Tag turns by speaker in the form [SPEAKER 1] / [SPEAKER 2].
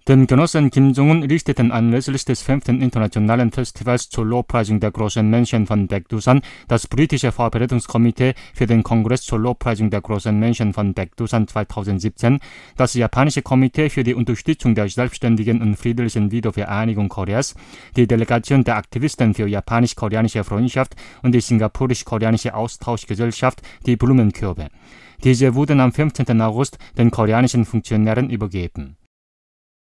[SPEAKER 1] Den Genossen Kim Jong-un richteten anlässlich des 5. Internationalen Festivals zur Lobpreisung der großen Menschen von Baekdusan das britische Vorbereitungskomitee für den Kongress zur Lobpreisung der großen Menschen von Baekdusan 2017, das japanische Komitee für die Unterstützung der selbstständigen und friedlichen Wiedervereinigung Koreas, die Delegation der Aktivisten für japanisch-koreanische Freundschaft und die singapurisch-koreanische Austauschgesellschaft die Blumenkörbe. Diese wurden am 15. August den koreanischen Funktionären übergeben.